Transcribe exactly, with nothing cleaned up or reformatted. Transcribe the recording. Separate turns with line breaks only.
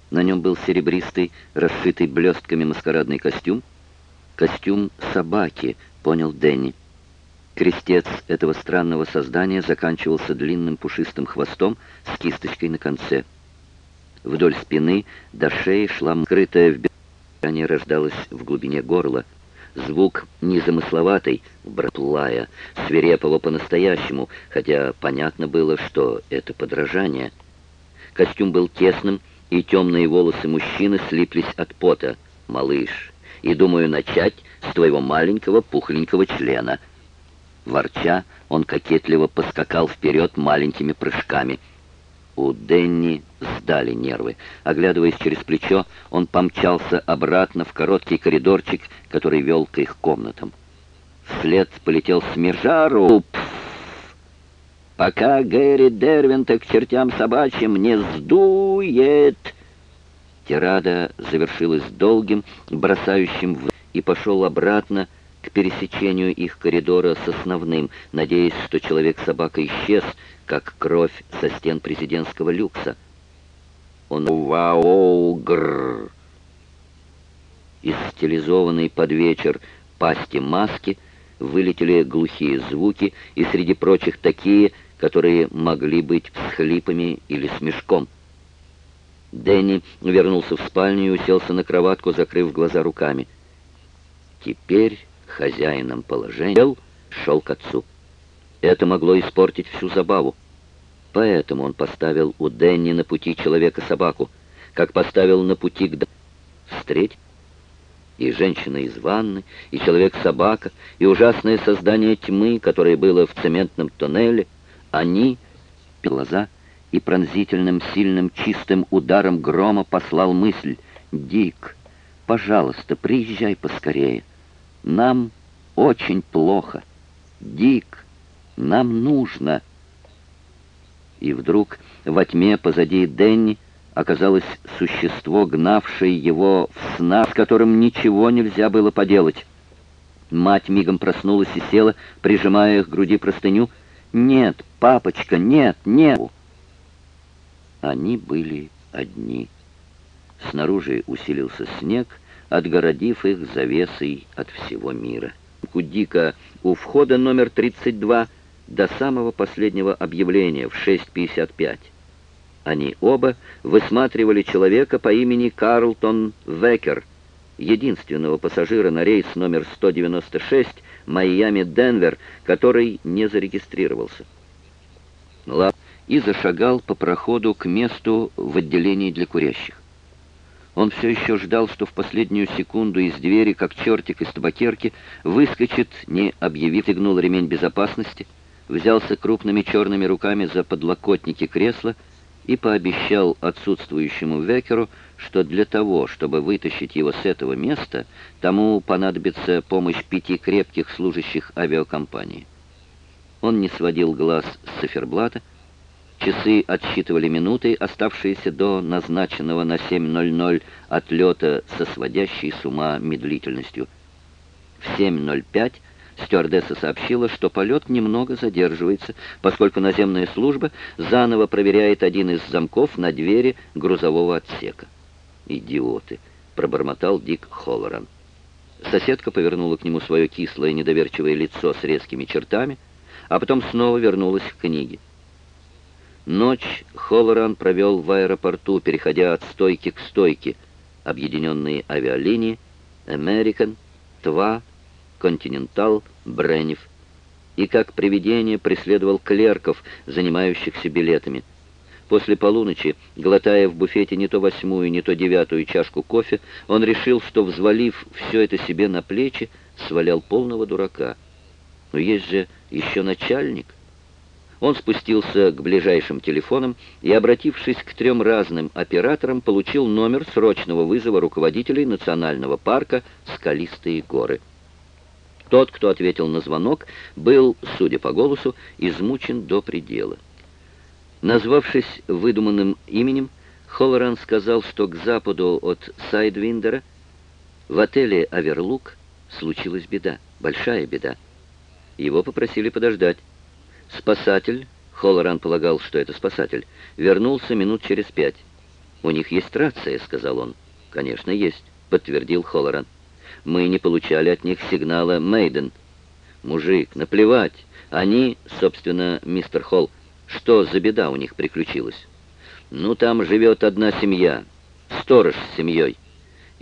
На нем был серебристый, расшитый блестками маскарадный костюм. Костюм собаки, понял Дэнни. Крестец этого странного создания заканчивался длинным пушистым хвостом с кисточкой на конце. Вдоль спины до шеи шла скрытая в бедре, рождалась в глубине горла. Звук незамысловатый, браплая, свирепого по-настоящему, хотя понятно было, что это подражание. Костюм был тесным, и темные волосы мужчины слиплись от пота. «Малыш, и думаю начать с твоего маленького пухленького члена». Ворча, он кокетливо поскакал вперед маленькими прыжками. У Дэнни сдали нервы. Оглядываясь через плечо, он помчался обратно в короткий коридорчик, который вел к их комнатам. Вслед полетел смержару. «Пока Гэри Дервинта к чертям собачьим не сдует!» Тирада завершилась долгим, бросающим в... и пошел обратно к пересечению их коридора с основным, надеясь, что человек-собака исчез, как кровь со стен президентского люкса. Он вау-гррр. Из стилизованной под вечер пасти маски вылетели глухие звуки, и среди прочих такие, которые могли быть всхлипами или смешком. Дэнни вернулся в спальню и уселся на кроватку, закрыв глаза руками. Теперь хозяином положения шел к отцу. Это могло испортить всю забаву. Поэтому он поставил у Дэнни на пути человека-собаку, как поставил на пути к... Встреть. И женщина из ванны, и человек-собака, и ужасное создание тьмы, которое было в цементном тоннеле, они, глаза, и пронзительным, сильным, чистым ударом грома послал мысль: «Дик, пожалуйста, приезжай поскорее. Нам очень плохо. Дик, нам нужно». И вдруг во тьме позади Дэнни оказалось существо, гнавшее его в снах, с которым ничего нельзя было поделать. Мать мигом проснулась и села, прижимая к груди простыню. «Нет, папочка, нет, нет!» Они были одни. Снаружи усилился снег, отгородив их завесой от всего мира. У Дика у входа номер тридцать два до самого последнего объявления в шесть пятьдесят пять. Они оба высматривали человека по имени Карлтон Векер, единственного пассажира на рейс номер сто девяносто шесть Майами-Денвер, который не зарегистрировался. Лап и зашагал по проходу к месту в отделении для курящих. Он все еще ждал, что в последнюю секунду из двери, как чертик из табакерки, выскочит, не объявив, стегнул ремень безопасности, взялся крупными черными руками за подлокотники кресла и пообещал отсутствующему Векеру, что для того, чтобы вытащить его с этого места, тому понадобится помощь пяти крепких служащих авиакомпании. Он не сводил глаз с циферблата. Часы отсчитывали минуты, оставшиеся до назначенного на семь ноль ноль отлета со сводящей с ума медлительностью. В семь ноль пять стюардесса сообщила, что полет немного задерживается, поскольку наземная служба заново проверяет один из замков на двери грузового отсека. «Идиоты!» — пробормотал Дик Холлоран. Соседка повернула к нему свое кислое недоверчивое лицо с резкими чертами, а потом снова вернулась к книге. Ночь Холлоран провел в аэропорту, переходя от стойки к стойке. Объединенные авиалинии, American, ТВА, Continental, Бренниф. И как привидение преследовал клерков, занимающихся билетами. После полуночи, глотая в буфете не то восьмую, не то девятую чашку кофе, он решил, что, взвалив все это себе на плечи, свалял полного дурака. Но есть же еще начальник. Он спустился к ближайшим телефонам и, обратившись к трем разным операторам, получил номер срочного вызова руководителей национального парка «Скалистые горы». Тот, кто ответил на звонок, был, судя по голосу, измучен до предела. Назвавшись выдуманным именем, Холлоран сказал, что к западу от Сайдвиндера в отеле «Аверлук» случилась беда, большая беда. Его попросили подождать. Спасатель, Холлоран полагал, что это спасатель, вернулся минут через пять. «У них есть рация», — сказал он. «Конечно, есть», — подтвердил Холлоран. «Мы не получали от них сигнала «Мейден». «Мужик, наплевать. Они, собственно, мистер Холл, что за беда у них приключилась?» «Ну, там живет одна семья. Сторож с семьей.